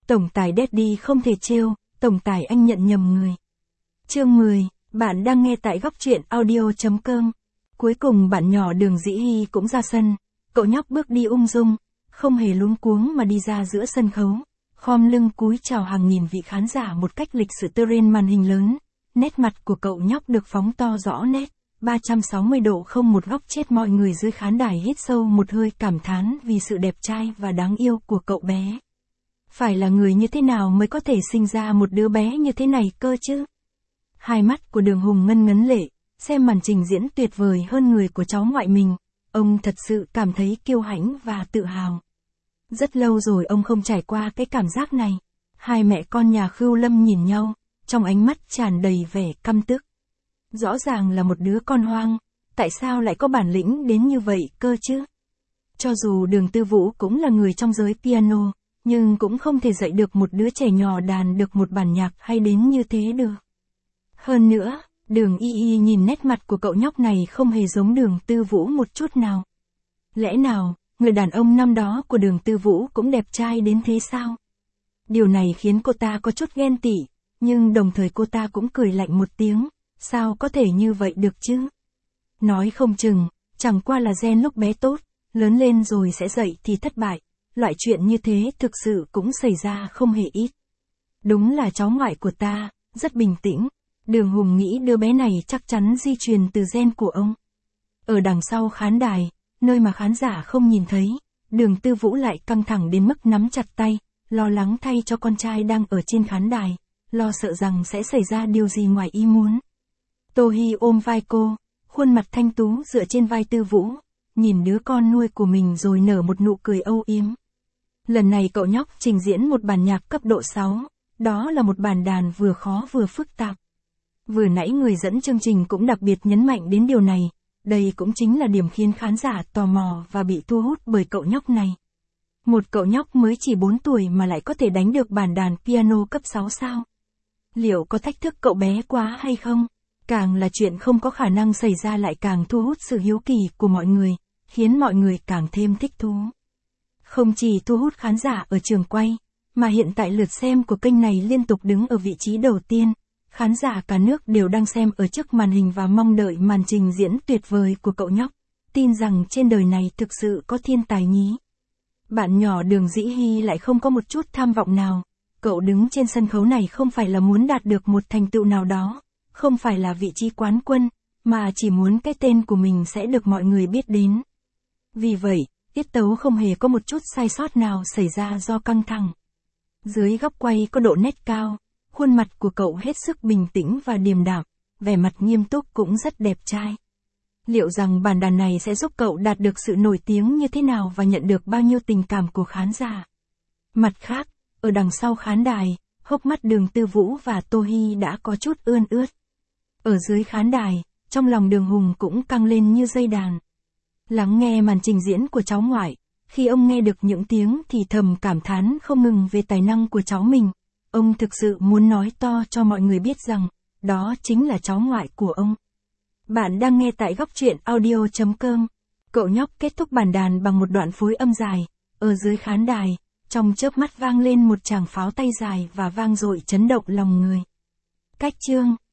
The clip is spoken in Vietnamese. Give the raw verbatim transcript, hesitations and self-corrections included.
Tổng tài Daddy không thể trêu, tổng tài anh nhận nhầm người. Chương mười, bạn đang nghe tại góc truyện audio chấm com. Cuối cùng bạn nhỏ Đường Dĩ Hy cũng ra sân, cậu nhóc bước đi ung dung, không hề luống cuống mà đi ra giữa sân khấu, khom lưng cúi chào hàng nghìn vị khán giả một cách lịch sự trên màn hình lớn. Nét mặt của cậu nhóc được phóng to rõ nét, ba trăm sáu mươi độ không một góc chết. Mọi người dưới khán đài hít sâu một hơi cảm thán vì sự đẹp trai và đáng yêu của cậu bé. Phải là người như thế nào mới có thể sinh ra một đứa bé như thế này cơ chứ? Hai mắt của Đường Hùng ngân ngấn lệ, xem màn trình diễn tuyệt vời hơn người của cháu ngoại mình, ông thật sự cảm thấy kiêu hãnh và tự hào. Rất lâu rồi ông không trải qua cái cảm giác này. Hai mẹ con nhà Khưu Lâm nhìn nhau, trong ánh mắt tràn đầy vẻ căm tức. Rõ ràng là một đứa con hoang, tại sao lại có bản lĩnh đến như vậy cơ chứ? Cho dù Đường Tư Vũ cũng là người trong giới piano, nhưng cũng không thể dạy được một đứa trẻ nhỏ đàn được một bản nhạc hay đến như thế được. Hơn nữa, Đường Y Y nhìn nét mặt của cậu nhóc này không hề giống Đường Tư Vũ một chút nào. Lẽ nào, người đàn ông năm đó của Đường Tư Vũ cũng đẹp trai đến thế sao? Điều này khiến cô ta có chút ghen tị, nhưng đồng thời cô ta cũng cười lạnh một tiếng, sao có thể như vậy được chứ? Nói không chừng, chẳng qua là gen lúc bé tốt, lớn lên rồi sẽ dậy thì thất bại. Loại chuyện như thế thực sự cũng xảy ra không hề ít. Đúng là cháu ngoại của ta, rất bình tĩnh. Đường Hùng nghĩ đứa bé này chắc chắn di truyền từ gen của ông. Ở đằng sau khán đài, nơi mà khán giả không nhìn thấy, Đường Tư Vũ lại căng thẳng đến mức nắm chặt tay, lo lắng thay cho con trai đang ở trên khán đài, lo sợ rằng sẽ xảy ra điều gì ngoài ý muốn. Tô Hi ôm vai cô, khuôn mặt thanh tú dựa trên vai Tư Vũ, nhìn đứa con nuôi của mình rồi nở một nụ cười âu yếm. Lần này cậu nhóc trình diễn một bản nhạc cấp độ sáu, đó là một bản đàn vừa khó vừa phức tạp. Vừa nãy người dẫn chương trình cũng đặc biệt nhấn mạnh đến điều này, đây cũng chính là điểm khiến khán giả tò mò và bị thu hút bởi cậu nhóc này. Một cậu nhóc mới chỉ bốn tuổi mà lại có thể đánh được bản đàn piano cấp sáu sao? Liệu có thách thức cậu bé quá hay không? Càng là chuyện không có khả năng xảy ra lại càng thu hút sự hiếu kỳ của mọi người, khiến mọi người càng thêm thích thú. Không chỉ thu hút khán giả ở trường quay, mà hiện tại lượt xem của kênh này liên tục đứng ở vị trí đầu tiên. Khán giả cả nước đều đang xem ở trước màn hình và mong đợi màn trình diễn tuyệt vời của cậu nhóc. Tin rằng trên đời này thực sự có thiên tài nhí. Bạn nhỏ Đường Dĩ Hy lại không có một chút tham vọng nào. Cậu đứng trên sân khấu này không phải là muốn đạt được một thành tựu nào đó, không phải là vị trí quán quân, mà chỉ muốn cái tên của mình sẽ được mọi người biết đến. Vì vậy, tiết tấu không hề có một chút sai sót nào xảy ra do căng thẳng. Dưới góc quay có độ nét cao, khuôn mặt của cậu hết sức bình tĩnh và điềm đạm, vẻ mặt nghiêm túc cũng rất đẹp trai. Liệu rằng bản đàn này sẽ giúp cậu đạt được sự nổi tiếng như thế nào và nhận được bao nhiêu tình cảm của khán giả? Mặt khác, ở đằng sau khán đài, hốc mắt Đường Tư Vũ và Tô Hi đã có chút ươn ướt. Ở dưới khán đài, trong lòng Đường Hùng cũng căng lên như dây đàn. Lắng nghe màn trình diễn của cháu ngoại, khi ông nghe được những tiếng thì thầm cảm thán không ngừng về tài năng của cháu mình. Ông thực sự muốn nói to cho mọi người biết rằng, đó chính là cháu ngoại của ông. Bạn đang nghe tại góc truyện audio chấm com. Cậu nhóc kết thúc bản đàn bằng một đoạn phối âm dài, ở dưới khán đài, trong chớp mắt vang lên một tràng pháo tay dài và vang dội chấn động lòng người. Cách chương